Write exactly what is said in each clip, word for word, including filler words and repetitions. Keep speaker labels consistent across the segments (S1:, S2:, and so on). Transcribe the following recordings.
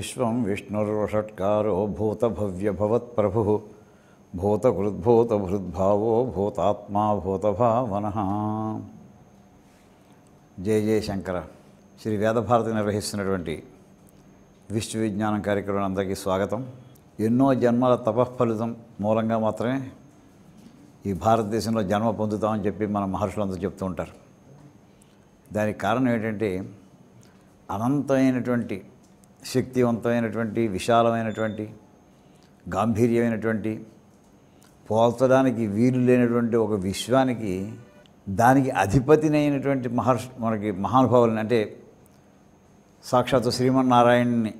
S1: విశ్వం విష్ణుర్వషట్కారో భూతభవ్యభవత్ప్రభుః భూతకృద్భూతభృద్భావో భూతాత్మా భూతభావనః. జయ జయ శంకర. శ్రీ వేదభారతి నిర్వహిస్తున్నటువంటి విశ్వవిజ్ఞానం కార్యక్రమం అందరికీ స్వాగతం. ఎన్నో జన్మల తపఃఫలితం మూలంగా మాత్రమే ఈ భారతదేశంలో జన్మ పొందుతామని చెప్పి మన మహర్షులందరూ చెప్తూ ఉంటారు. దానికి కారణం ఏంటంటే అనంతమైనటువంటి శక్తివంతమైనటువంటి విశాలమైనటువంటి గాంభీర్యమైనటువంటి పోల్చడానికి వీలు లేనటువంటి ఒక విశ్వానికి దానికి అధిపతినైనటువంటి మహర్షి మనకి మహానుభావులని అంటే సాక్షాత్తు శ్రీమన్నారాయణని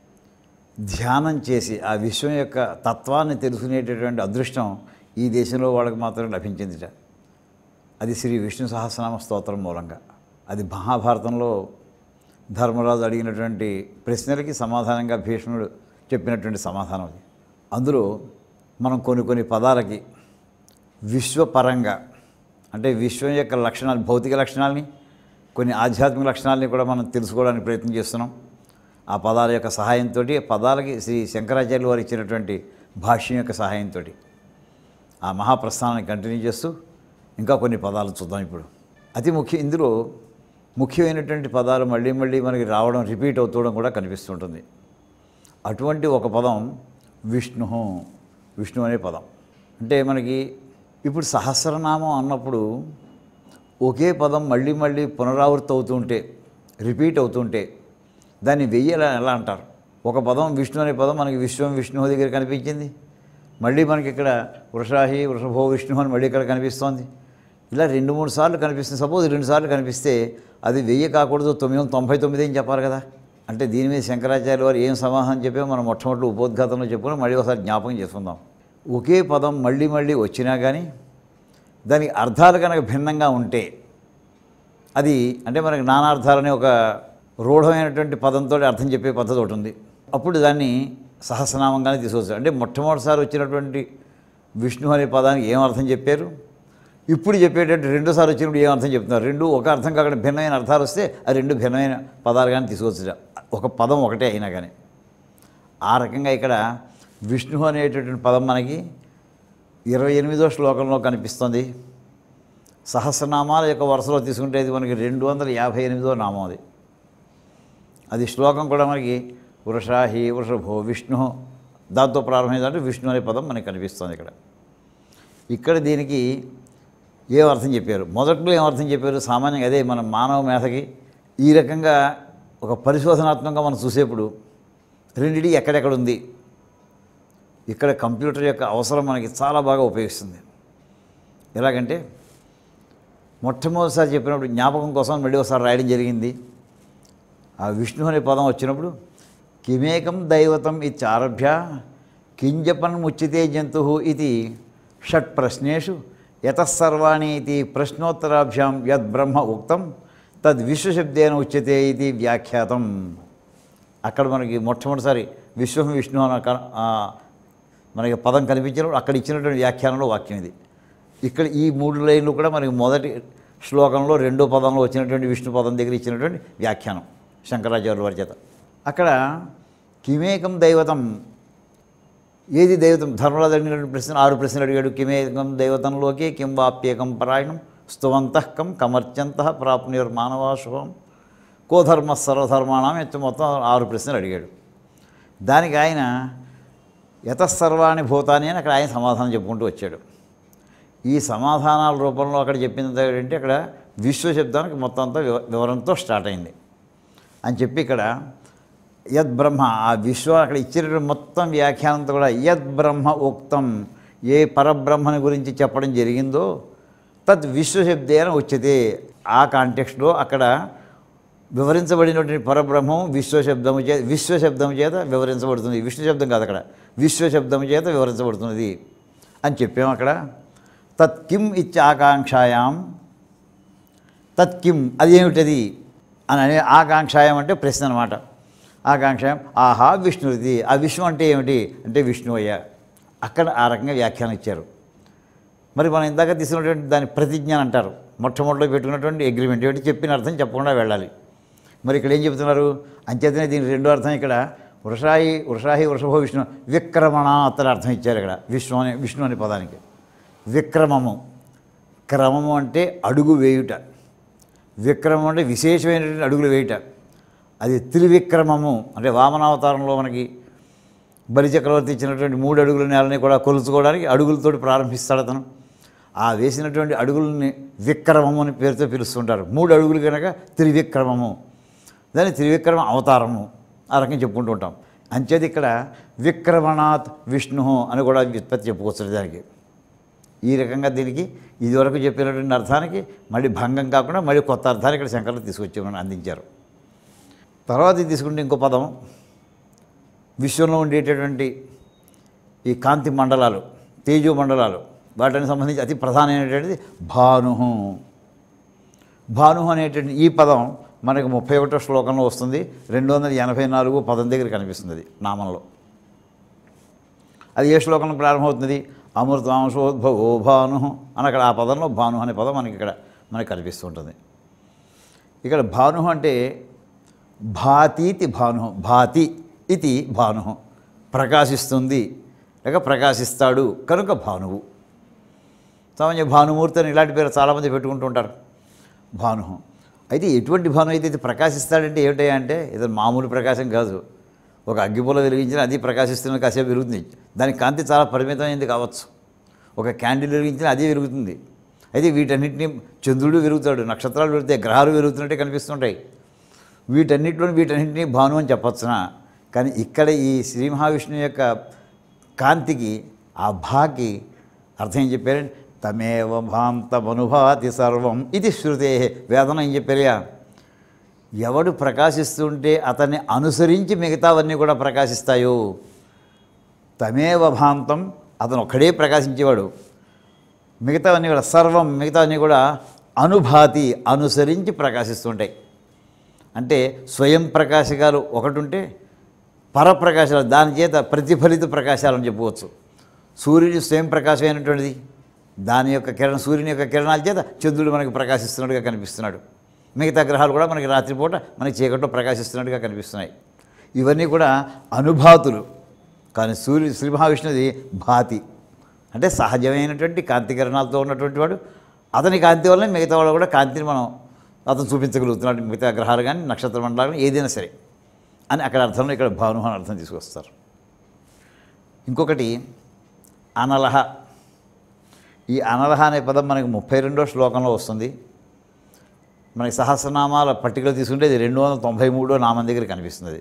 S1: ధ్యానం చేసి ఆ విశ్వం యొక్క తత్వాన్ని తెలుసుకునేటటువంటి అదృష్టం ఈ దేశంలో వాళ్ళకి మాత్రమే లభించిందిట. అది శ్రీ విష్ణు సహస్రనామ స్తోత్రం మూలంగా. అది మహాభారతంలో ధర్మరాజు అడిగినటువంటి ప్రశ్నలకి సమాధానంగా భీష్ముడు చెప్పినటువంటి సమాధానం అది. అందులో మనం కొన్ని కొన్ని పదాలకి విశ్వపరంగా అంటే విశ్వం యొక్క లక్షణాలు, భౌతిక లక్షణాలని, కొన్ని ఆధ్యాత్మిక లక్షణాలని కూడా మనం తెలుసుకోవడానికి ప్రయత్నం చేస్తున్నాం. ఆ పదాల యొక్క సహాయంతో, పదాలకి శ్రీ శంకరాచార్యులు వారు ఇచ్చినటువంటి భాష్యం యొక్క సహాయంతో ఆ మహాప్రస్థానాన్ని కంటిన్యూ చేస్తూ ఇంకా కొన్ని పదాలు చూద్దాం. ఇప్పుడు అతి ముఖ్యం, ఇందులో ముఖ్యమైనటువంటి పదాలు మళ్ళీ మళ్ళీ మనకి రావడం, రిపీట్ అవుతూవడం కూడా కనిపిస్తుంటుంది. అటువంటి ఒక పదం విష్ణు. విష్ణు అనే పదం అంటే మనకి ఇప్పుడు సహస్రనామం అన్నప్పుడు ఒకే పదం మళ్ళీ మళ్ళీ పునరావృతం అవుతుంటే, రిపీట్ అవుతుంటే దాన్ని వెయ్యేలా ఎలా అంటారు? ఒక పదం విష్ణు అనే పదం మనకి విశ్వం విష్ణువు దగ్గర కనిపించింది, మళ్ళీ మనకి ఇక్కడ వృషాహి వృషభో విష్ణు అని మళ్ళీ ఇక్కడ కనిపిస్తోంది. ఇలా రెండు మూడు సార్లు కనిపిస్తుంది. సపోజ్ రెండు సార్లు కనిపిస్తే అది వెయ్యి కాకూడదు, తొమ్మిది వందల తొంభై తొమ్మిది అని చెప్పాలి కదా. అంటే దీని మీద శంకరాచార్య వారు ఏం సమాధానం చెప్పామో మనం మొట్టమొదటి ఉపోద్ఘాతంలో చెప్పుకుని మళ్ళీ ఒకసారి జ్ఞాపకం చేసుకుందాం. ఒకే పదం మళ్ళీ మళ్ళీ వచ్చినా కానీ దానికి అర్థాలు కనుక భిన్నంగా ఉంటే అది అంటే మనకి నానార్థాలని ఒక రూఢమైనటువంటి పదంతో అర్థం చెప్పే పద్ధతి ఒకటి ఉంది. అప్పుడు దాన్ని సహస్రనామంగానే తీసుకోవచ్చు. అంటే మొట్టమొదటిసారి వచ్చినటువంటి విష్ణు అనే పదానికి ఏం అర్థం చెప్పారు, ఇప్పుడు చెప్పేటట్టు రెండోసారి వచ్చినప్పుడు ఏం అర్థం చెప్తున్నారు. రెండు ఒక అర్థం కాకుండా భిన్నమైన అర్థాలు వస్తే ఆ రెండు భిన్నమైన పదాలు కానీ తీసుకోవచ్చు, ఒక పదం ఒకటే అయినా కానీ. ఆ రకంగా ఇక్కడ విష్ణు అనేటటువంటి పదం మనకి ఇరవై ఎనిమిదో శ్లోకంలో కనిపిస్తుంది. సహస్రనామాల యొక్క వరుసలో తీసుకుంటే ఇది మనకి రెండు వందల యాభై ఎనిమిదో నామం. అది అది శ్లోకం కూడా మనకి వృషాహి వృషభో విష్ణు దాంతో ప్రారంభమైందంటే విష్ణు అనే పదం మనకి కనిపిస్తుంది. ఇక్కడ ఇక్కడ దీనికి ఏం అర్థం చెప్పారు, మొదట్లో ఏం అర్థం చెప్పారు? సామాన్యంగా అదే మన మానవ మేధకి ఈ రకంగా ఒక పరిశోధనాత్మకంగా మనం చూసేప్పుడు రెండిటి ఎక్కడెక్కడ ఉంది, ఇక్కడ కంప్యూటర్ యొక్క అవసరం మనకి చాలా బాగా ఉపయోగిస్తుంది. ఎలాగంటే మొట్టమొదటిసారి చెప్పినప్పుడు జ్ఞాపకం కోసం మళ్ళీ ఒకసారి రాయడం జరిగింది. ఆ విష్ణు అనే పదం వచ్చినప్పుడు కిమేకం దైవతం ఇత్యారభ్య కింజపన్ ముచ్యతే జంతు ఇది షట్ ప్రశ్నేషు యతస్సర్వాణి ఇది ప్రశ్నోత్తరాభ్యాం యద్ బ్రహ్మ ఉక్తం తద్ విశ్వశబ్దేన ఉచ్యతే ఇది వ్యాఖ్యాతం. అక్కడ మనకి మొట్టమొదటిసారి విశ్వం విష్ణు అన్న మనకి పదం కనిపించినప్పుడు అక్కడ ఇచ్చినటువంటి వ్యాఖ్యానంలో వాక్యం ఇది. ఇక్కడ ఈ మూడు లైన్లు కూడా మనకి మొదటి శ్లోకంలో రెండో పదంలో వచ్చినటువంటి విష్ణు పదం దగ్గర ఇచ్చినటువంటి వ్యాఖ్యానం శంకరాచార్యుల వారి చేత. అక్కడ కిమేకం దైవతం, ఏది దైవతం? ధర్మరాజు అడిగినటువంటి ప్రశ్న ఆరు ప్రశ్నలు అడిగాడు. కిమేకం దైవతంలోకి కిం వాప్యేకం పరాయణం స్తువంతః కం కమర్చంతః ప్రాప్నుర్ మానవాశుభం కో ధర్మ సర్వధర్మాణం ఎత్తు మొత్తం ఆరు ప్రశ్నలు అడిగాడు. దానికి ఆయన యతస్సర్వాణి భూతాని అని అక్కడ ఆయన సమాధానం చెప్పుకుంటూ వచ్చాడు. ఈ సమాధానాల రూపంలో అక్కడ చెప్పింది ఏంటంటే అక్కడ విశ్వశబ్దానికి మొత్తం అంతా వివరంతో స్టార్ట్ అయింది అని చెప్పి ఇక్కడ యద్ బ్రహ్మ, ఆ విశ్వం అక్కడ ఇచ్చినటువంటి మొత్తం వ్యాఖ్యానంతో కూడా యద్ బ్రహ్మ ఉక్తం, ఏ పరబ్రహ్మని గురించి చెప్పడం జరిగిందో తద్ విశ్వశబ్దేన ఉచ్యతే. ఆ కాంటెక్స్ట్లో అక్కడ వివరించబడినటువంటి పరబ్రహ్మం విశ్వశబ్దము చే విశ్వశబ్దము చేత వివరించబడుతుంది. విష్ణు శబ్దం కాదు, అక్కడ విశ్వశబ్దము చేత వివరించబడుతున్నది అని చెప్పాము. అక్కడ తత్ కిం ఇత్యాకాంక్షాయాం, తత్ కిం అది ఏమిటది అని అనే ఆకాంక్షాయం అంటే ప్రశ్న అనమాట. ఆకాంక్షాయం ఆహా విష్ణుది, ఆ విష్ణు అంటే ఏమిటి అంటే విష్ణువయ్య. అక్కడ ఆ రకంగా వ్యాఖ్యానం ఇచ్చారు. మరి మనం ఇందాక తీసుకున్నటువంటి దాని ప్రతిజ్ఞ అంటారు. మొట్టమొదటిలో పెట్టుకున్నటువంటి అగ్రిమెంట్ ఏమిటి, చెప్పిన అర్థం చెప్పకుండా వెళ్ళాలి. మరి ఇక్కడ ఏం చెప్తున్నారు? అంచేతనే దీని రెండో అర్థం ఇక్కడ వృషాయి వృషాహి వృషభో విష్ణు విక్రమణ అతని అర్థం ఇచ్చారు ఇక్కడ విష్ణు అనే విష్ణు అనే పదానికి. విక్రమము, క్రమము అంటే అడుగు వేయుట, విక్రమం అంటే విశేషమైనటువంటి అడుగులు వేయుట. అది త్రివిక్రమము అంటే వామనావతారంలో మనకి బలిచక్రవర్తి ఇచ్చినటువంటి మూడు అడుగుల నేలని కూడా కొలుచుకోవడానికి అడుగులతోటి ప్రారంభిస్తాడు అతను. ఆ వేసినటువంటి అడుగులని విక్రమము అని పేరుతో పిలుస్తుంటారు. మూడు అడుగులు కనుక త్రివిక్రమము, దాన్ని త్రివిక్రమ అవతారము ఆ రకంగా చెప్పుకుంటూ ఉంటాం. అంచేది ఇక్కడ విక్రమణాత్ విష్ణు అని కూడా వ్యుత్పత్తి చెప్పుకోవచ్చు దానికి. ఈ రకంగా దీనికి ఇదివరకు చెప్పినటువంటి అర్థానికి మళ్ళీ భంగం కాకుండా మళ్ళీ కొత్త అర్థాన్ని ఇక్కడ శంకరులు తీసుకొచ్చి అందించారు. తర్వాత తీసుకుంటే ఇంకో పదం, విశ్వంలో ఉండేటటువంటి ఈ కాంతి మండలాలు, తేజో మండలాలు, వాటికి సంబంధించి అతి ప్రధానమైనటువంటిది భాను. భాను అనేటువంటి ఈ పదం మనకు ముప్పై ఒకటో శ్లోకంలో వస్తుంది. రెండు వందల ఎనభై నాలుగు పదం దగ్గర కనిపిస్తుంది అది నామంలో. అది ఏ శ్లోకంలో ప్రారంభమవుతుంది? అమృతాంశోద్భవో భాను అని అక్కడ ఆ పదంలో భాను అనే పదం మనకి ఇక్కడ మనకు కనిపిస్తూ ఉంటుంది. ఇక్కడ భాను అంటే భాతీతి భాను, భాతి ఇది భాను, ప్రకాశిస్తుంది లేక ప్రకాశిస్తాడు కనుక భానువు. సామాన్య భానుమూర్తి అని ఇలాంటి పేరు చాలామంది పెట్టుకుంటూ ఉంటారు. భాను అయితే ఎటువంటి భాను అయితే ఇది ప్రకాశిస్తాడంటే ఏమిటా అంటే ఇది మామూలు ప్రకాశం కాదు. ఒక అగ్గిపుల్ల వెలిగించిన అది ప్రకాశిస్తున్న కాసేపు వెలుగుతుంది. దాని కాంతి చాలా పరిమితమైనది కావచ్చు. ఒక క్యాండిల్ వెలిగించిన అదే వెలుగుతుంది. అయితే వీటన్నిటిని చంద్రుడు వెలుగుతాడు, నక్షత్రాలు వెలుగుతాయి, గ్రహాలు వెలుగుతున్నట్టే కనిపిస్తుంటాయి. వీటన్నిటిలో వీటన్నింటినీ భాను అని చెప్పచ్చునా. కానీ ఇక్కడ ఈ శ్రీ మహావిష్ణువు యొక్క కాంతికి ఆ భాకి అర్థం ఏం చెప్పారంటే తమేవ భాంతమనుభాతి సర్వం ఇది శృతే. వేదన ఏం చెప్పారయా, ఎవడు ప్రకాశిస్తుంటే అతన్ని అనుసరించి మిగతావన్నీ కూడా ప్రకాశిస్తాయో. తమేవ భాంతం, అతను ఒక్కడే ప్రకాశించేవాడు, మిగతావన్నీ కూడా సర్వం మిగతావన్నీ కూడా అనుభాతి అనుసరించి ప్రకాశిస్తుంటాయి. అంటే స్వయం ప్రకాశకాలు ఒకటి ఉంటే పరప్రకాశాలు దాని చేత ప్రతిఫలిత ప్రకాశాలని చెప్పుకోవచ్చు. సూర్యుడు స్వయం ప్రకాశమైనటువంటిది, దాని యొక్క కిరణ సూర్యుని యొక్క కిరణాల చేత చంద్రుడు మనకి ప్రకాశిస్తున్నట్టుగా కనిపిస్తున్నాడు. మిగతా గ్రహాలు కూడా మనకి రాత్రిపూట మనకి చీకట్లో ప్రకాశిస్తున్నట్టుగా కనిపిస్తున్నాయి. ఇవన్నీ కూడా అనుభాతులు. కానీ సూర్యు శ్రీ మహావిష్ణుది భాతి అంటే సహజమైనటువంటి కాంతి కిరణాలతో ఉన్నటువంటి వాడు. అతని కాంతి వల్లనే మిగతా వాళ్ళు కూడా కాంతిని మనం అతను చూపించగలుగుతున్నాడు. మిగతా గ్రహాలు కానీ నక్షత్ర మండలాలు కానీ ఏదైనా సరే అని అక్కడ అర్థంలో ఇక్కడ భాను అని అర్థం తీసుకొస్తారు. ఇంకొకటి అనలహ. ఈ అనలహ అనే పదం మనకి ముప్పై రెండో శ్లోకంలో వస్తుంది. మనకి సహస్రనామాల పట్టికలో తీసుకుంటే ఇది రెండు వందల తొంభై మూడో నామం దగ్గర కనిపిస్తుంది.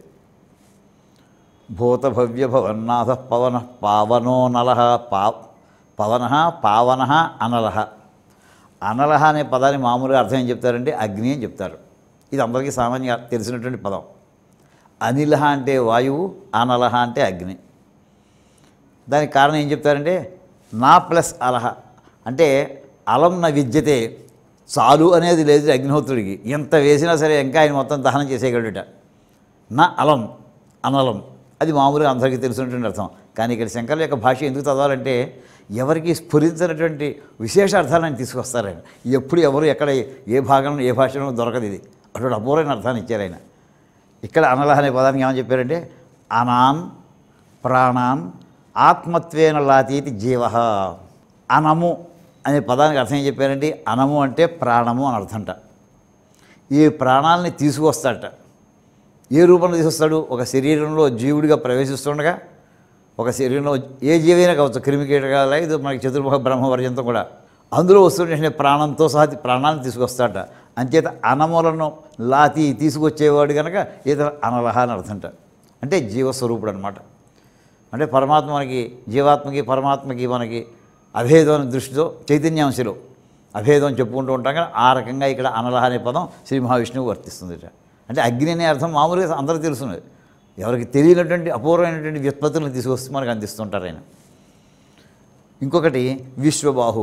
S1: భూత భవ్య భవన్నాథ పవన పావనో నలహ పా పవన పావన అనలహ. అనలహ అనే పదాన్ని మామూలుగా అర్థం ఏం చెప్తారంటే అగ్ని అని చెప్తారు. ఇది అందరికీ సామాన్యంగా తెలిసినటువంటి పదం. అనిలహ అంటే వాయువు, అనలహ అంటే అగ్ని. దానికి కారణం ఏం చెప్తారంటే నా ప్లస్ అలహ అంటే అలం న విద్యతే, చాలు అనేది లేదు అగ్నిహోత్రుడికి. ఎంత వేసినా సరే ఇంకా ఆయన మొత్తం దహనం చేసేయగలట. నా అలం అనలం అది మామూలుగా అందరికీ తెలిసినటువంటి అర్థం. కానీ ఇక్కడ శంకరుల యొక్క భాష ఎందుకు చదవాలంటే ఎవరికి స్ఫురించినటువంటి విశేష అర్థాలను తీసుకొస్తారు ఆయన. ఎప్పుడు ఎవరు ఎక్కడ ఏ భాగంలో ఏ భాషలో దొరకదు. ఇది అటువంటి అపూర్వమైన అర్థాన్ని ఇచ్చారు ఆయన. ఇక్కడ అనలహ అనే పదానికి ఏమని చెప్పారంటే అనాన్ ప్రాణాన్ ఆత్మత్వేన లాతీతి జీవ. అనము అనే పదానికి అర్థం ఏం చెప్పారంటే అనము అంటే ప్రాణము అని అర్థంట. ఈ ప్రాణాలని తీసుకొస్తాడట. ఏ రూపంలో తీసుకొస్తాడు? ఒక శరీరంలో జీవుడిగా ప్రవేశిస్తుండగా ఒక శరీరంలో ఏ జీవైనా కావచ్చు, క్రిమికీటకాల ఇది మనకి చతుర్ముఖ బ్రహ్మవర్యంతో కూడా అందులో వస్తుంటే ప్రాణంతో సహా ప్రాణాలను తీసుకొస్తాడట. అంచేత అనములను లాతి తీసుకొచ్చేవాడు కనుక ఇతర అనలహ అని అర్థంట. అంటే జీవస్వరూపుడు అనమాట. అంటే పరమాత్మ మనకి జీవాత్మకి పరమాత్మకి మనకి అభేదం దృష్టితో చైతన్యాంశలో అభేదం చెప్పుకుంటూ ఉంటాం కానీ ఆ రకంగా ఇక్కడ అనలహ అనే పదం శ్రీ మహావిష్ణువు వర్తిస్తుంది. అంటే అగ్ని అనే అర్థం మామూలుగా అందరికీ తెలుస్తుంది. ఎవరికి తెలియనటువంటి అపూర్వమైనటువంటి వ్యుత్పత్తులను తీసుకొస్తే మనకు అందిస్తుంటారు ఆయన. ఇంకొకటి విశ్వబాహు.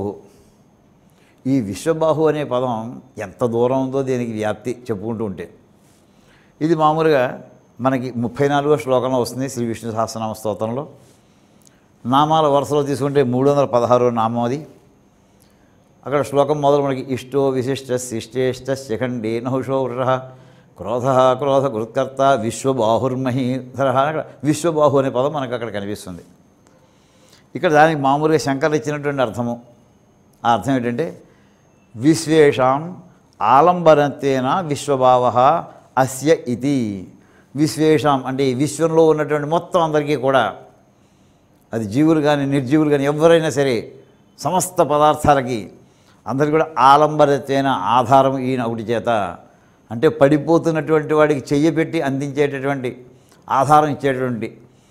S1: ఈ విశ్వబాహు అనే పదం ఎంత దూరం ఉందో దీనికి వ్యాప్తి చెప్పుకుంటూ ఉంటే ఇది మామూలుగా మనకి ముప్పై నాలుగో శ్లోకంలో వస్తుంది శ్రీ విష్ణు సహస్రనామ స్తోత్రంలో. నామాల వరుసలో తీసుకుంటే మూడు వందల పదహారో నామం అది. అక్కడ శ్లోకం మొదలు మనకి ఇష్టో విశిష్ట శిష్టేష్ట శిఖండే నహుషో వృష క్రోధ క్రోధ కృత్కర్త విశ్వబాహుర్మహీధర. విశ్వబాహు అనే పదం మనకు అక్కడ కనిపిస్తుంది. ఇక్కడ దానికి మామూలుగా శంకర్లు ఇచ్చినటువంటి అర్థము, ఆ అర్థం ఏంటంటే విశ్వేషాం ఆలంబనత్వేన విశ్వభావ అస్య ఇతి. విశ్వేషాం అంటే ఈ విశ్వంలో ఉన్నటువంటి మొత్తం అందరికీ కూడా, అది జీవులు కానీ నిర్జీవులు కానీ ఎవరైనా సరే సమస్త పదార్థాలకి అందరికీ కూడా ఆలంబనత్వేన ఆధారం ఈయన ఒకటి చేత, అంటే పడిపోతున్నటువంటి వాడికి చెయ్యబెట్టి అందించేటటువంటి ఆధారం ఇచ్చేటువంటి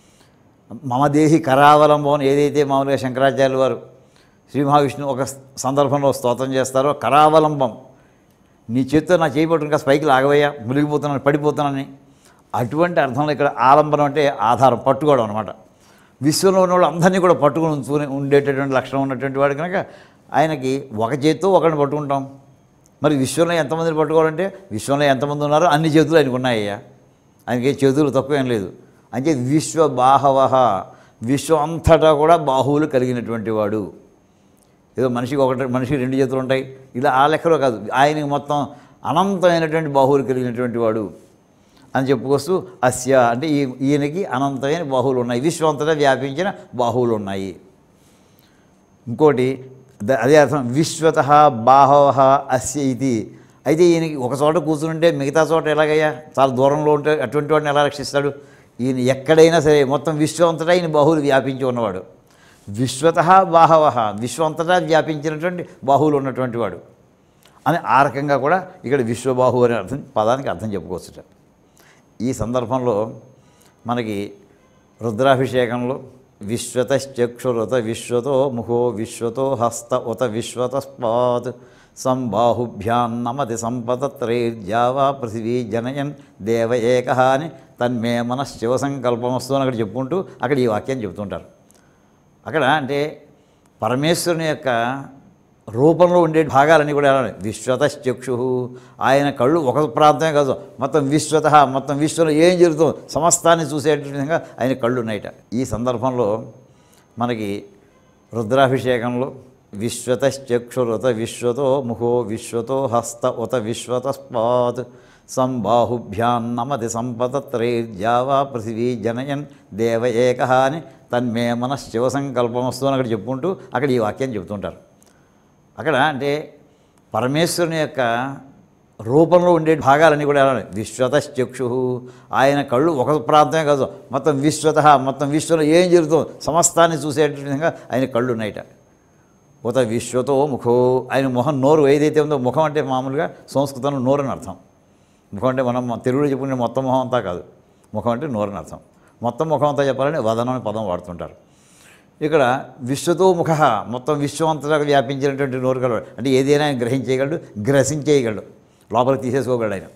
S1: మమదేహి కరావలంబం ఏదైతే మామూలుగా శంకరాచార్యులు వారు శ్రీ మహావిష్ణువు ఒక సందర్భంలో స్తోత్రం చేస్తారో, కరావలంబం నీ చేత్తో నా చేయబట్టును కాస్త పైకి లాగవయ్యా, మునిగిపోతున్నాను పడిపోతున్నానని, అటువంటి అర్థంలో ఇక్కడ ఆలంబనం అంటే ఆధారం, పట్టుకోవడం అనమాట. విశ్వంలో ఉన్న వాళ్ళు అందరినీ కూడా పట్టుకుని ఉంచుకుని ఉండేటటువంటి లక్షణం ఉన్నటువంటి వాడు కనుక ఆయనకి ఒక చేత్తో ఒకరిని పట్టుకుంటాం. మరి విశ్వంలో ఎంతమందిని పట్టుకోవాలంటే విశ్వంలో ఎంతమంది ఉన్నారో అన్ని చేతులు ఆయనకు ఉన్నాయ్యా, ఆయనకి చేతులు తక్కువ ఏం లేదు. అంటే విశ్వబాహవ, విశ్వం అంతటా కూడా బాహువులు కలిగినటువంటి వాడు. ఏదో మనిషికి ఒకటి మనిషికి రెండు చేతులు ఉంటాయి ఇలా ఆ లెక్కలో కాదు, ఆయనకి మొత్తం అనంతమైనటువంటి బాహువులు కలిగినటువంటి వాడు అని చెప్పుకొస్తూ అస్య అంటే ఈ ఈయనకి అనంతమైన బాహువులు ఉన్నాయి, విశ్వం అంతటా వ్యాపించిన బాహువులు ఉన్నాయి. ఇంకోటి అదే అర్థం విశ్వత బాహవ అస్య ఇది. అయితే ఈయనకి ఒక చోట కూర్చుంటే మిగతా చోట ఎలాగయ్యా, చాలా దూరంలో ఉంటే అటువంటి వాడిని ఎలా రక్షిస్తాడు? ఈయన ఎక్కడైనా సరే మొత్తం విశ్వం అంతటా ఈయన బాహువులు వ్యాపించి ఉన్నవాడు. విశ్వత బాహవ విశ్వం అంతటా వ్యాపించినటువంటి బాహువులు ఉన్నటువంటి వాడు అని ఆ రకంగా కూడా ఇక్కడ విశ్వబాహు అనే అర్థం పదానికి అర్థం చెప్పుకోవచ్చుట. ఈ సందర్భంలో మనకి రుద్రాభిషేకంలో విశ్వతశ్చక్షురుత విశ్వతో ముఖో విశ్వతో హస్త ఉత విశ్వతస్పాత్ సంబాహుభ్యాన్నమతి సంపతత్రైర్జావా పృథివీ జనయన్ దేవ ఏక అని తన్మే మనశ్శివ సంకల్పమస్తు అని అక్కడ చెప్పుకుంటూ అక్కడ ఈ వాక్యాన్ని చెబుతుంటారు. అక్కడ అంటే పరమేశ్వరుని యొక్క రూపంలో ఉండే భాగాలన్నీ కూడా ఎలా విశ్వతశ్చక్షు, ఆయన కళ్ళు ఒక ప్రాంతమే కాదు మొత్తం విశ్వత, మొత్తం విశ్వంలో ఏం జరుగుతుందో సమస్తాన్ని చూసే విధంగా ఆయన కళ్ళు ఉన్నాయట. ఈ సందర్భంలో మనకి రుద్రాభిషేకంలో విశ్వతశ్చక్షురుత విశ్వతో ముఖో విశ్వతో హస్త ఉత విశ్వతస్పాత్ సంబాహుభ్యాన్నమతి సంపతత్రైర్జావా పృథివీ జనయన్ దేవ ఏక అని తన్మే మనశ్శివ సంకల్పమస్తు అని అక్కడ చెప్పుకుంటూ అక్కడ ఈ వాక్యాన్ని చెబుతుంటారు. అక్కడ అంటే పరమేశ్వరుని యొక్క రూపంలో ఉండే భాగాలన్నీ కూడా ఎలా విశ్వతశ్చక్షు, ఆయన కళ్ళు ఒక ప్రాంతమే కాదు మొత్తం విశ్వత, మొత్తం విశ్వంలో ఏం జరుగుతుందో సమస్తాన్ని చూసే విధంగా ఆయన కళ్ళు ఉన్నాయట. ఉత విశ్వతో ముఖో, ఆయన మొహం నోరు ఏదైతే ఉందో, ముఖం అంటే మామూలుగా సంస్కృతంలో నోరు అని అర్థం. ముఖం అంటే మనం తెలుగులో చెప్పుకునే మొత్తం మొహం అంతా కాదు, ముఖం అంటే నోరు అని అర్థం. మొత్తం ముఖం అంతా చెప్పాలని వదనం అనే పదం వాడుతుంటారు. ఇక్కడ విశ్వతో ముఖ మొత్తం విశ్వం అంతటా వ్యాపించినటువంటి నోరు కలవాడు, అంటే ఏదైనా ఆయన గ్రహించేయగలడు, గ్రసించేయగలడు, లోపలికి తీసేసుకోగలడు ఆయన.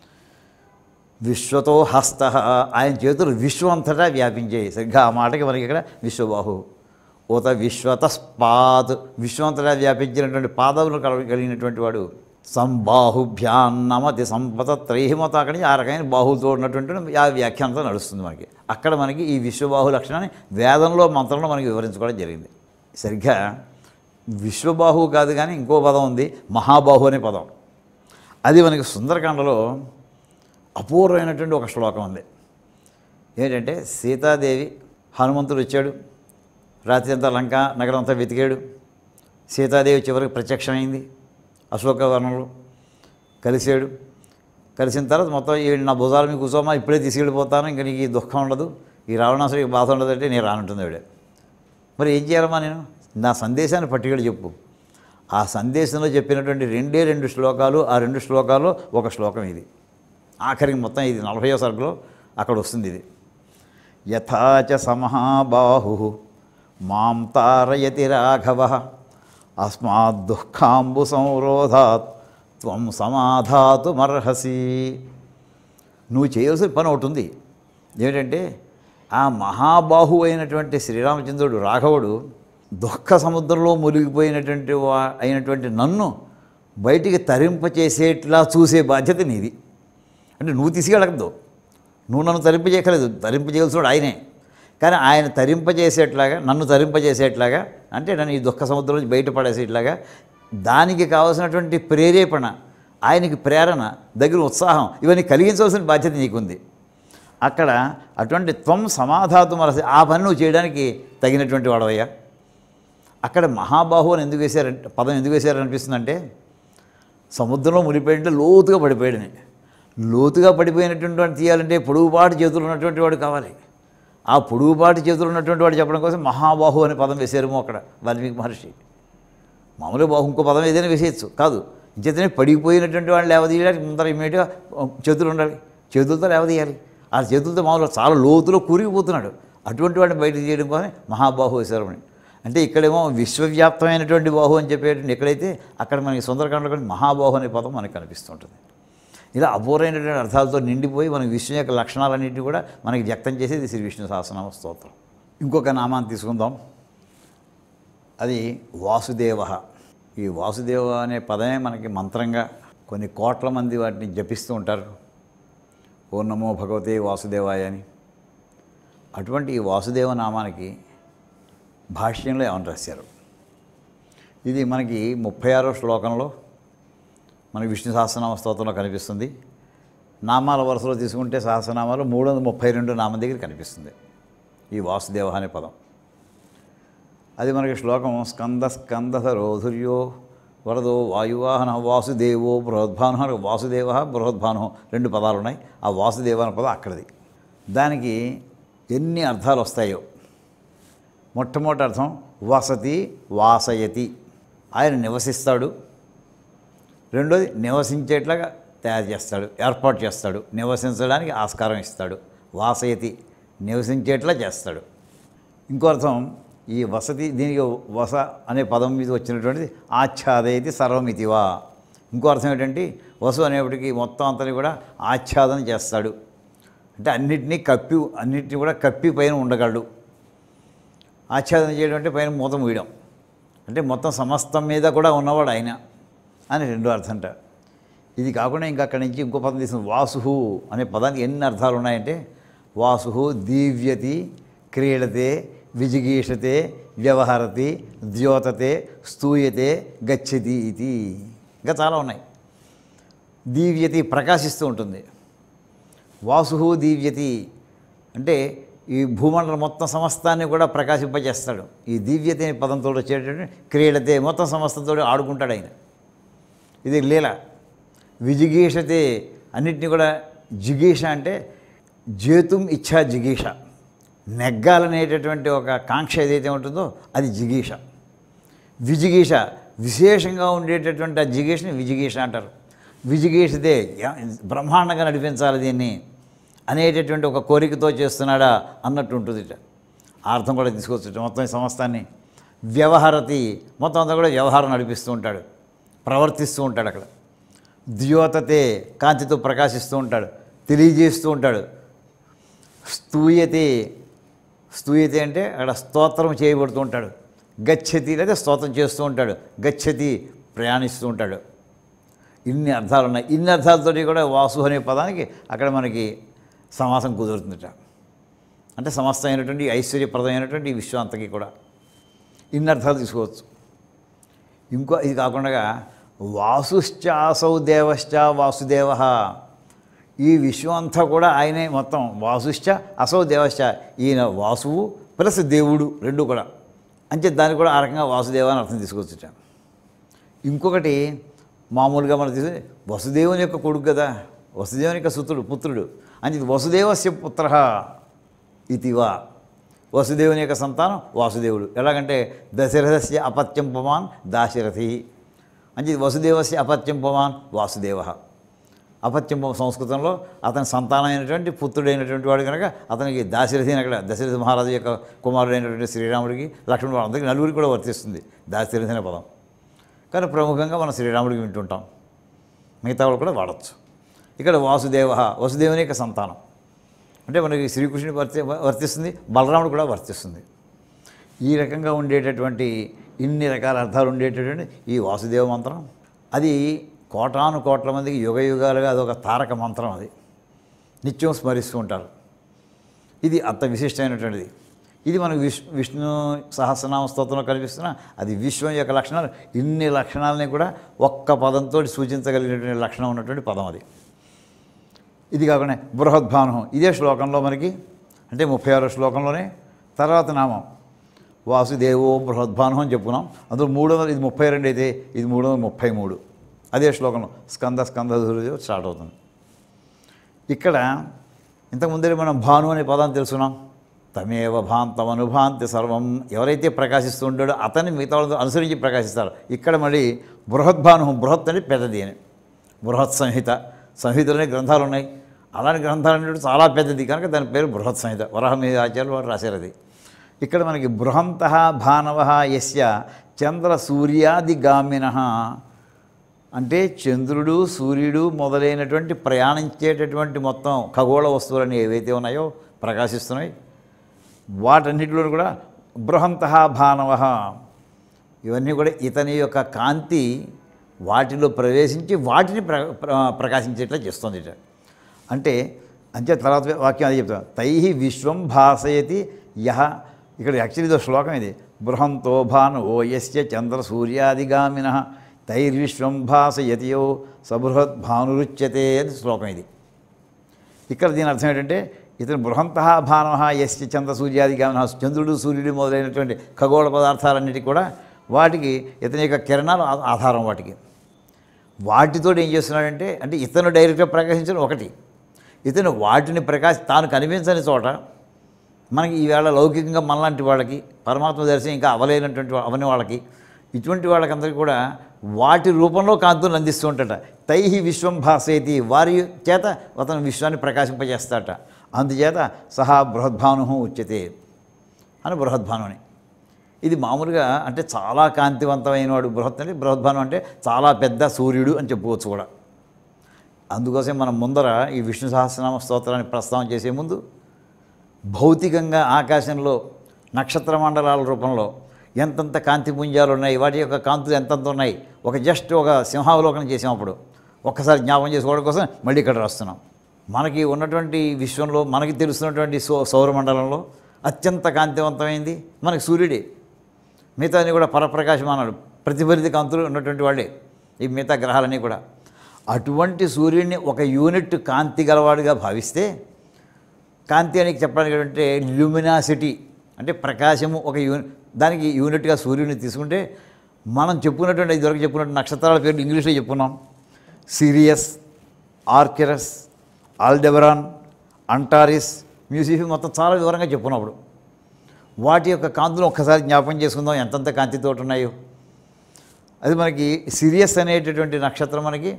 S1: విశ్వతో హస్త, ఆయన చేతులు విశ్వం అంతటా వ్యాపించేయి. సరిగ్గా ఆ మాటకి మనకి ఇక్కడ విశ్వబాహు. ఉత విశ్వతస్పాత్, విశ్వంతటా వ్యాపించినటువంటి పాదములు కలిగినటువంటి వాడు. సంబాహుభ్యాన్నమతి సంపతత్రైహిమత, అక్కడి ఆ రకమైన బాహువుతో ఉన్నటువంటి ఆ వ్యాఖ్యానంతో నడుస్తుంది మనకి. అక్కడ మనకి ఈ విశ్వబాహు లక్షణాన్ని వేదంలో మంత్రంలో మనకి వివరించుకోవడం జరిగింది. సరిగ్గా విశ్వబాహు కాదు కానీ ఇంకో పదం ఉంది, మహాబాహు అనే పదం. అది మనకి సుందరకాండలో అపూర్వమైనటువంటి ఒక శ్లోకం ఉంది. ఏంటంటే సీతాదేవి, హనుమంతుడు వచ్చాడు, రాత్రి అంతా లంక నగరం అంతా వెతికాడు, సీతాదేవి చివరికి ప్రత్యక్షమైంది, అశోకవనంలో కలిసాడు. కలిసిన తర్వాత మొత్తం ఈ నా భుజాల మీద కూర్చోమా, ఇప్పుడే తీసుకెళ్ళిపోతాను, ఇంకా నీకు ఈ దుఃఖం ఉండదు, ఈ రావణాసుడికి బాధ ఉండదంటే నేను రానుంటుంది ఆవిడ. మరి ఏం చేయాలమ్మా, నేను నా సందేశాన్ని పట్టుకెళ్ళి చెప్పు. ఆ సందేశంలో చెప్పినటువంటి రెండే రెండు శ్లోకాలు, ఆ రెండు శ్లోకాల్లో ఒక శ్లోకం ఇది. ఆఖరికి మొత్తం ఇది నలభైవ సరుకులో అక్కడ వస్తుంది ఇది. యథాచ సమహాబాహు మాం తారయతి రాఘవ అస్మాద్ దుఃఖాంబు సంరోధాత్ త్వం సమాధాతు మర్హసి. నువ్వు చేయవలసిన పని ఒకటి ఉంది. ఏమిటంటే ఆ మహాబాహు అయినటువంటి శ్రీరామచంద్రుడు రాఘవుడు దుఃఖ సముద్రంలో మునిగిపోయినటువంటి వా అయినటువంటి నన్ను బయటికి తరింపచేసేట్లా చూసే బాధ్యత నీది. అంటే నువ్వు తీసుకెళ్ళకద్దు, నువ్వు నన్ను తరింపజేయకలేదు, తరింపజేయాల్సిన ఆయనే. కానీ ఆయన తరింపజేసేట్లాగా, నన్ను తరింపజేసేట్లాగా, అంటే నన్ను ఈ దుఃఖ సముద్రం నుంచి బయటపడేసేట్లాగా దానికి కావాల్సినటువంటి ప్రేరేపణ, ఆయనకి ప్రేరణ, దగ్గర ఉత్సాహం ఇవన్నీ కలిగించవలసిన బాధ్యత నీకుంది. అక్కడ అటువంటి త్వం సమాధాతు మరసి ఆ పని నువ్వు చేయడానికి తగినటువంటి వాడవయ్యా. అక్కడ మహాబాహు అని ఎందుకు వేశారంటే పదం ఎందుకు వేశారనిపిస్తుందంటే సముద్రంలో మునిపోయింటే లోతుగా పడిపోయాడని. లోతుగా పడిపోయినటువంటి వాడిని తీయాలంటే పొడుగుపాటి చేతులు ఉన్నటువంటి వాడు కావాలి. ఆ పొడుగుపాటి చేతులు ఉన్నటువంటి వాడు చెప్పడం కోసం మహాబాహు అనే పదం వేశారేమో అక్కడ వాల్మీకి మహర్షి. మామూలుగా బాహు ఇంకో పదం ఏదైనా వేసేయచ్చు కాదు. ఇంచేతనే పడిపోయినటువంటి వాడిని లేవదీయడానికి ముందర ఇమీడియట్గా చేతులు ఉండాలి, చేతులతో లేవదీయాలి. ఆ చేతులతో మామూలుగా చాలా లోతులో కూరిగిపోతున్నాడు. అటువంటి వాడిని బయట చేయడం కోసం మహాబాహు వేశారని. అంటే ఇక్కడేమో విశ్వవ్యాప్తమైనటువంటి బాహు అని చెప్పేటువంటి ఎక్కడైతే అక్కడ మనకి సుందరకాండలో కూడా మహాబాహు అనే పదం మనకు కనిపిస్తుంటుంది. ఇలా అపూర్వమైనటువంటి అర్థాలతో నిండిపోయి మనకి విష్ణు యొక్క లక్షణాలన్నింటినీ కూడా మనకి వ్యక్తం చేసేది శ్రీ విష్ణు సహస్రనామ స్తోత్రం. ఇంకొక నామాన్ని తీసుకుందాం, అది వాసుదేవ. ఈ వాసుదేవ అనే పదమే మనకి మంత్రంగా కొన్ని కోట్ల మంది వాటిని జపిస్తూ ఉంటారు. ఓ నమో భగవతే వాసుదేవాయ అని. అటువంటి ఈ వాసుదేవ నామానికి భాష్యంలో ఏమని రాశారు, ఇది మనకి ముప్పై ఆరో శ్లోకంలో మనకి విష్ణు సహస్రనామ స్తోత్రంలో కనిపిస్తుంది. నామాల వరుసలో తీసుకుంటే సహస్రనామాలు మూడు వందల ముప్పై రెండు నామం దగ్గర కనిపిస్తుంది ఈ వాసుదేవ అనే పదం. అది మనకి శ్లోకం స్కంద స్కందస రోధుర్యో వరదో వాయువాహన వాసుదేవో బృహద్భాను. వాసుదేవ బృహద్భాను రెండు పదాలు ఉన్నాయి. ఆ వాసుదేవ అనే పదం అక్కడిది. దానికి ఎన్ని అర్థాలు వస్తాయో, మొట్టమొదటి అర్థం వసతి వాసయతి, ఆయన నివసిస్తాడు. రెండోది నివసించేట్లాగా తయారు చేస్తాడు, ఏర్పాటు చేస్తాడు, నివసించడానికి ఆస్కారం ఇస్తాడు. వాసయతి నివసించేట్లా చేస్తాడు. ఇంకో అర్థం ఈ వసతి, దీనికి వస అనే పదం మీద వచ్చినటువంటిది ఆచ్ఛాదయతి సర్వమితివా. ఇంకో అర్థం ఏంటంటే వసు అనేప్పటికీ మొత్తం అంతా కూడా ఆచ్ఛాదన చేస్తాడు, అంటే అన్నిటినీ కప్పి అన్నిటినీ కూడా కప్పి పైన ఉండగలడు. ఆచ్ఛాదన చేయడం అంటే పైన మూత మూయడం, అంటే మొత్తం సమస్తం మీద కూడా ఉన్నవాడు ఆయన అని రెండో అర్థం అంట. ఇది కాకుండా ఇంకా అక్కడి నుంచి ఇంకో పదం తీసుకుని వాసుహు అనే పదానికి ఎన్ని అర్థాలు ఉన్నాయంటే వాసుహు దీవ్యతి, క్రీడతే, విజిగీషతే, వ్యవహరతి, ద్యోతతే, స్తూయతే, గచ్చతి ఇది. ఇంకా చాలా ఉన్నాయి. దీవ్యతి ప్రకాశిస్తూ ఉంటుంది. వాసుహు దీవ్యతి అంటే ఈ భూమండలం మొత్తం సమస్తాన్ని కూడా ప్రకాశింపజేస్తాడు. ఈ దివ్యత అనే పదంతో వచ్చేటటువంటి క్రీడతే మొత్తం సమస్తంతో ఆడుకుంటాడు ఆయన. ఇది లీల. విజిగీషతే అన్నిటినీ కూడా, జిగీష అంటే జేతుం ఇచ్ఛా జిగీష, నెగ్గాలనేటటువంటి ఒక కాంక్ష ఏదైతే ఉంటుందో అది జిగీష. విజిగీష విశేషంగా ఉండేటటువంటి ఆ జిగీషని విజిగీష అంటారు. విజిగీషతే బ్రహ్మాండంగా నడిపించాలి దీన్ని అనేటటువంటి ఒక కోరికతో చేస్తున్నాడా అన్నట్టు ఉంటుంది. ఆ అర్థం కూడా తీసుకొచ్చు మొత్తం ఈ సమస్తాన్ని. వ్యవహారతి మొత్తం అంతా కూడా వ్యవహారం నడిపిస్తూ ఉంటాడు, ప్రవర్తిస్తూ ఉంటాడు. అక్కడ ద్యోతతే కాంతితో ప్రకాశిస్తూ ఉంటాడు, తెలియజేస్తూ ఉంటాడు. స్తూయతే, స్తూయతే అంటే అక్కడ స్తోత్రం చేయబడుతూ ఉంటాడు. గచ్చతి లేదా స్తోత్రం చేస్తూ ఉంటాడు. గచ్చతి ప్రయాణిస్తూ ఉంటాడు. ఇన్ని అర్థాలు ఉన్నాయి. ఇన్ని అర్థాలతోటి కూడా వాసు అనే పదానికి అక్కడ మనకి సమాసం కుదురుతుందట. అంటే సమస్తమైనటువంటి ఐశ్వర్యప్రదమైనటువంటి ఈ విశ్వం అంతకి కూడా ఇన్ని అర్థాలు తీసుకోవచ్చు. ఇంకో ఇది కాకుండా వాసుశ్చ అసౌ దేవశ్చ వాసుదేవ, ఈ విశ్వం అంతా కూడా ఆయనే మొత్తం. వాసుశ్చ అసౌ దేవశ్చ, ఈయన వాసువు ప్లస్ దేవుడు రెండు కూడా. అంటే దానికి కూడా ఆ రకంగా వాసుదేవ అని అర్థం తీసుకోవచ్చుట. ఇంకొకటి మామూలుగా మనం తీసుకుని వసుదేవుని యొక్క కొడుకు కదా, వసుదేవుని యొక్క సుతుడు పుత్రుడు అని వసుదేవస్య పుత్ర ఇతివా, వసుదేవుని యొక్క సంతానం వాసుదేవుడు. ఎలాగంటే దశరథస్య అపత్యం పుమాన్ దాశరథి అని వసుదేవస్య అపత్యం పుమాన్ వాసుదేవ. అపత్యం సంస్కృతంలో అతని సంతానమైనటువంటి పుత్రుడైనటువంటి వాడు కనుక అతనికి దాశరథి అని అక్కడ దశరథ మహారాజు యొక్క కుమారుడైనటువంటి శ్రీరాముడికి లక్ష్మణుడు అందరికీ నలుగురికి కూడా వర్తిస్తుంది దాశరథి అనే పదం. కానీ ప్రముఖంగా మనం శ్రీరాముడికి వింటుంటాం, మిగతా వాళ్ళు కూడా వాడచ్చు. ఇక్కడ వాసుదేవ వసుదేవుని యొక్క సంతానం అంటే మనకి శ్రీకృష్ణుడు వర్తి వర్తిస్తుంది బలరాముడు కూడా వర్తిస్తుంది. ఈ రకంగా ఉండేటటువంటి ఇన్ని రకాల అర్థాలు ఉండేటటువంటి ఈ వాసుదేవ మంత్రం అది కోటాను కోట్ల మందికి యుగ యుగాలుగా అదొక తారక మంత్రం. అది నిత్యం స్మరిస్తూ ఉంటారు. ఇది అంత విశిష్టమైనటువంటిది. ఇది మనకు విష్ విష్ణు సహస్రనామ స్తోత్రంలో కనిపిస్తున్న అది విశ్వం యొక్క లక్షణాలు. ఇన్ని లక్షణాలని కూడా ఒక్క పదంతో సూచించగలిగినటువంటి లక్షణం ఉన్నటువంటి పదం అది. ఇది కాకుండా బృహద్భాను ఇదే శ్లోకంలో మనకి అంటే ముప్పై ఆరో శ్లోకంలోనే తర్వాత నామం వాసుదేవో బృహద్భాను అని చెప్పుకున్నాం. అందులో మూడు వందలు ఇది ముప్పై రెండు అయితే ఇది మూడు వందల ముప్పై మూడు అదే శ్లోకంలో స్కంద స్కంద స్టార్ట్ అవుతుంది. ఇక్కడ ఇంతకుముందే మనం భాను అనే పదాన్ని తెలుసుకున్నాం. తమేవ భాంతం అనుభాంతి సర్వం. ఎవరైతే ప్రకాశిస్తూ ఉంటాడో అతన్ని మిగతా వాళ్ళతో అనుసరించి ప్రకాశిస్తారు. ఇక్కడ మళ్ళీ బృహద్భాను బృహత్ అంటే పెద్దది అని బృహత్ సంహిత సంహితలోనే గ్రంథాలు ఉన్నాయి. అలాంటి గ్రంథాలు అనేవి చాలా పెద్దది కనుక దాని పేరు బృహత్ సంహిత. వరాహమిహిర ఆచార్యులు వారు రాశారు అది. ఇక్కడ మనకి బృహంత భానవ యస్య చంద్ర సూర్యాదిగామిన అంటే చంద్రుడు సూర్యుడు మొదలైనటువంటి ప్రయాణించేటటువంటి మొత్తం ఖగోళ వస్తువులని ఏవైతే ఉన్నాయో ప్రకాశిస్తున్నాయి వాటన్నిటిలో కూడా బృహంత భానవ ఇవన్నీ కూడా ఇతని యొక్క కాంతి వాటిలో ప్రవేశించి వాటిని ప్ర ప్రకాశించేట్లా చేస్తుంది. అంటే అంతే తర్వాత వాక్యం అది చెప్తాను. తై విశ్వం భాసయతి యహ. ఇక్కడ యాక్చువల్లీ ఇదో శ్లోకం ఇది. బృహంతో భాను ఓ యస్య చంద్ర సూర్యాదిగామిన తైర్విశ్వం భాసయతియో సబృహద్ భానురుచ్యతే అని శ్లోకం ఇది. ఇక్కడ దీని అర్థం ఏంటంటే ఇతను బృహంత భానవ యస్య చంద్ర సూర్యాదిగామిన చంద్రుడు సూర్యుడు మొదలైనటువంటి ఖగోళ పదార్థాలన్నిటి కూడా వాటికి ఇతని యొక్క కిరణాలు ఆధారం. వాటికి వాటితో ఏం చేస్తున్నాడంటే అంటే ఇతను డైరెక్ట్గా ప్రకాశించడం ఒకటి, ఇతను వాటిని ప్రకాశ తాను కనిపించని చోట మనకి ఈవేళ లౌకికంగా మనలాంటి వాళ్ళకి పరమాత్మ దర్శనం ఇంకా అవలేనటువంటి అవని వాళ్ళకి ఇటువంటి వాళ్ళకందరికీ కూడా వాటి రూపంలో కాంతులు అందిస్తూ ఉంటాట. తై విశ్వం భాసేతి వారి చేత అతను విశ్వాన్ని ప్రకాశింపజేస్తాట. అందుచేత సహా బృహద్భాను ఉచ్యతే అని బృహద్భాను అని. ఇది మామూలుగా అంటే చాలా కాంతివంతమైన వాడు బృహత్ అంటే బృహద్భాను అంటే చాలా పెద్ద సూర్యుడు అని చెప్పుకోవచ్చు కూడా. అందుకోసం మనం ముందర ఈ విష్ణు సహస్రనామ స్తోత్రాన్ని ప్రస్తావన చేసే ముందు భౌతికంగా ఆకాశంలో నక్షత్ర మండలాల రూపంలో ఎంతంత కాంతి పుంజాలు ఉన్నాయి, వాటి యొక్క కాంతులు ఎంతంత ఉన్నాయి, ఒక జస్ట్ ఒక సింహావలోకనం చేసామప్పుడు ఒక్కసారి జ్ఞాపకం చేసుకోవడం కోసం మళ్ళీ ఇక్కడ రాస్తున్నాం. మనకి ఉన్నటువంటి విశ్వంలో మనకి తెలుస్తున్నటువంటి సౌ సౌరమండలంలో అత్యంత కాంతివంతమైంది మనకి సూర్యుడే. మిగతాని కూడా పరప్రకాశమానాడు ప్రతిఫలిత కాంతులు ఉన్నటువంటి వాళ్ళే ఈ మిగతా గ్రహాలన్నీ కూడా. అటువంటి సూర్యుడిని ఒక యూనిట్ కాంతి గలవాడుగా భావిస్తే కాంతి అని చెప్పడానికి అంటే ల్యూమినాసిటీ అంటే ప్రకాశము ఒక యూనిట్ దానికి యూనిట్గా సూర్యుడిని తీసుకుంటే మనం చెప్పుకున్నటువంటి ఇదివరకు చెప్పుకున్నట్టు నక్షత్రాల పేర్లు ఇంగ్లీష్లో చెప్పుకున్నాం. సిరియస్, ఆర్కిరస్, ఆల్డెబరాన్, అంటారిస్, మ్యూసిఫి మొత్తం చాలా వివరంగా చెప్పుకున్నప్పుడు వాటి యొక్క కాంతులు ఒక్కసారి జ్ఞాపకం చేసుకుందాం ఎంతంత కాంతితో ఉన్నాయో. అది మనకి సిరియస్ అనేటటువంటి నక్షత్రం మనకి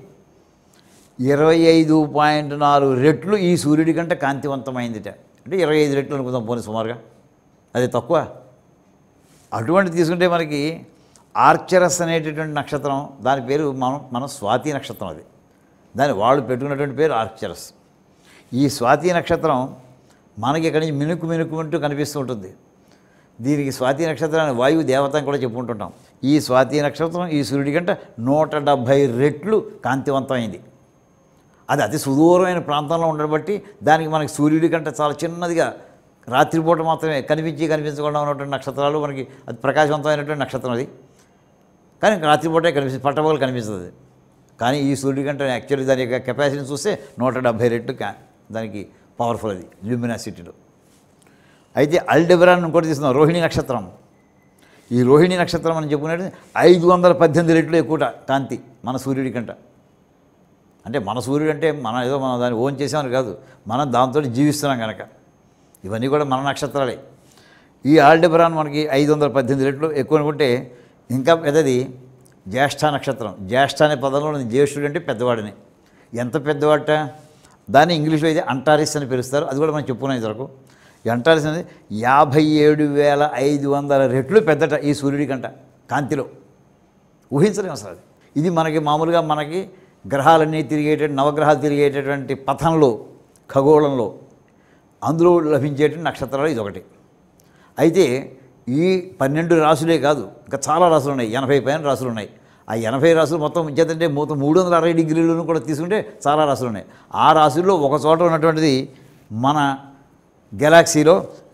S1: ఇరవై ఐదు పాయింట్ నాలుగు రెట్లు ఈ సూర్యుడి కంటే కాంతివంతమైందిట. అంటే ఇరవై ఐదు రెట్లు అనుకుందాం పోనీ సుమారుగా, అది తక్కువ. అటువంటి తీసుకుంటే మనకి ఆర్చరస్ అనేటటువంటి నక్షత్రం దాని పేరు మనం మన స్వాతి నక్షత్రం. అది దాని వాళ్ళు పెట్టుకున్నటువంటి పేరు ఆర్చరస్. ఈ స్వాతి నక్షత్రం మనకి ఇక్కడి నుంచి మినుకు మినుకుమంటూ కనిపిస్తూ ఉంటుంది. దీనికి స్వాతి నక్షత్రాన్ని వాయువు దేవత అని కూడా చెప్పుకుంటుంటాం. ఈ స్వాతి నక్షత్రం ఈ సూర్యుడి కంటే నూట డెబ్భై రెట్లు కాంతివంతమైంది. అది అతి సుదూరమైన ప్రాంతంలో ఉండడం బట్టి దానికి మనకి సూర్యుడి కంటే చాలా చిన్నదిగా రాత్రిపూట మాత్రమే కనిపించి కనిపించకుండా ఉన్నటువంటి నక్షత్రాలు మనకి అది ప్రకాశవంతమైనటువంటి నక్షత్రం అది. కానీ రాత్రిపూటే కనిపిస్తుంది, పట్టపగలు కనిపిస్తుంది. కానీ ఈ సూర్యుడి కంటే యాక్చువల్లీ దాని యొక్క కెపాసిటీని చూస్తే నూట డెబ్భై రెట్లు దానికి పవర్ఫుల్ అది ల్యూమినాసిటీలో. అయితే అల్డెబరాన్ ఇంకోటి తీసుకున్నాం రోహిణి నక్షత్రం. ఈ రోహిణి నక్షత్రం మనం చెప్పుకున్నట్టు ఐదు వందల పద్దెనిమిది రెట్లు ఎక్కువ కాంతి మన సూర్యుడి కంట. అంటే మన సూర్యుడు అంటే మనం ఏదో మనం దాన్ని ఓన్ చేసామని కాదు, మనం దాంతో జీవిస్తున్నాం కనుక ఇవన్నీ కూడా మన నక్షత్రాలే. ఈ ఆల్డెబరాన్ మనకి ఐదు వందల పద్దెనిమిది రెట్లు ఎక్కువ అనుకుంటే ఇంకా పెద్దది జ్యేష్ఠ నక్షత్రం. జ్యేష్ఠ అనే పదంలో జ్యేష్ఠుడు అంటే పెద్దవాడిని. ఎంత పెద్దవాట దాన్ని ఇంగ్లీష్లో అయితే అంటారిస్ అని పిలుస్తారు. అది కూడా మనం చెప్పుకున్నాం ఇంతవరకు. ఈ అంటారిస్ అనేది యాభై ఏడు వేల ఐదు వందల రెట్లు పెద్దట ఈ సూర్యుడి కంట కాంతిలో. ఊహించలేము అసలు అది. ఇది మనకి మామూలుగా మనకి గ్రహాలన్నీ తిరిగేట నవగ్రహాలు తిరిగేటటువంటి పథంలో ఖగోళంలో అందులో లభించేటువంటి నక్షత్రాలు ఇది ఒకటి. అయితే ఈ పన్నెండు రాసులే కాదు ఇంకా చాలా రాసులు ఉన్నాయి, ఎనభై పైన రాసులు ఉన్నాయి. ఆ ఎనభై రాసులు మొత్తం ఇంకేంటంటే మొత్తం మూడు వందల అరవై డిగ్రీలను కూడా తీసుకుంటే చాలా రాసులు ఉన్నాయి. ఆ రాసుల్లో ఒక చోట ఉన్నటువంటిది మన గెలాక్సీలో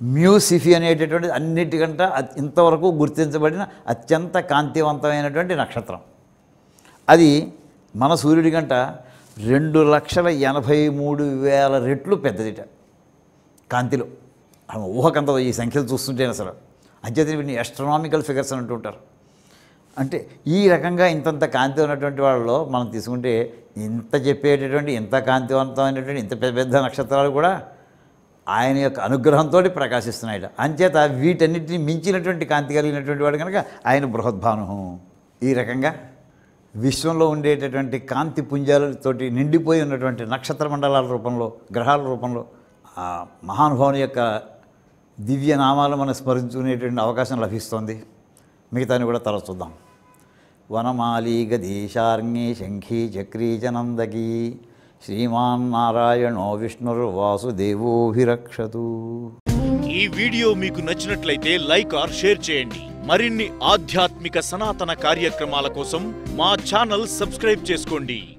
S1: మ్యూసిఫీ అనేటటువంటిది అన్నిటికంటే ఇంతవరకు గుర్తించబడిన అత్యంత కాంతివంతమైనటువంటి నక్షత్రం. అది మన సూర్యుడి కంట రెండు లక్షల ఎనభై మూడు వేల రెట్లు పెద్దదిట కాంతిలో. ఊహకంత ఈ సంఖ్యలు చూస్తుంటే అసలు అంచేత వీటిని ఎస్ట్రానామికల్ ఫిగర్స్ అని అంటుంటారు. అంటే ఈ రకంగా ఇంతంత కాంతి ఉన్నటువంటి వాళ్ళలో మనం తీసుకుంటే ఇంత చెప్పేటటువంటి ఇంత కాంతివంతమైనటువంటి ఇంత పెద్ద పెద్ద నక్షత్రాలు కూడా ఆయన యొక్క అనుగ్రహంతో ప్రకాశిస్తున్నాయట. అంచేత వీటన్నిటిని మించినటువంటి కాంతి కలిగినటువంటి వాడు కనుక ఆయన బృహద్భాను. ఈ రకంగా విశ్వంలో ఉండేటటువంటి కాంతి పుంజాలతోటి నిండిపోయి ఉన్నటువంటి నక్షత్ర మండలాల రూపంలో, గ్రహాల రూపంలో ఆ మహానుభావుని యొక్క దివ్య నామాలు మనం స్మరించుకునేటువంటి అవకాశం లభిస్తోంది. మిగతాని కూడా తర్వాత చూద్దాం. వనమాలీ గదీశార్ణి శంఖీ చక్రీ చనందకీ శ్రీమాన్ నారాయణో విష్ణుర్వాసుదేవోభిరక్షతు.
S2: ఈ వీడియో మీకు నచ్చినట్లయితే లైక్ ఆర్ షేర్ చేయండి. మరిన్ని ఆధ్యాత్మిక సనాతన కార్యక్రమాల కోసం మా ఛానల్ సబ్స్క్రైబ్ చేసుకోండి.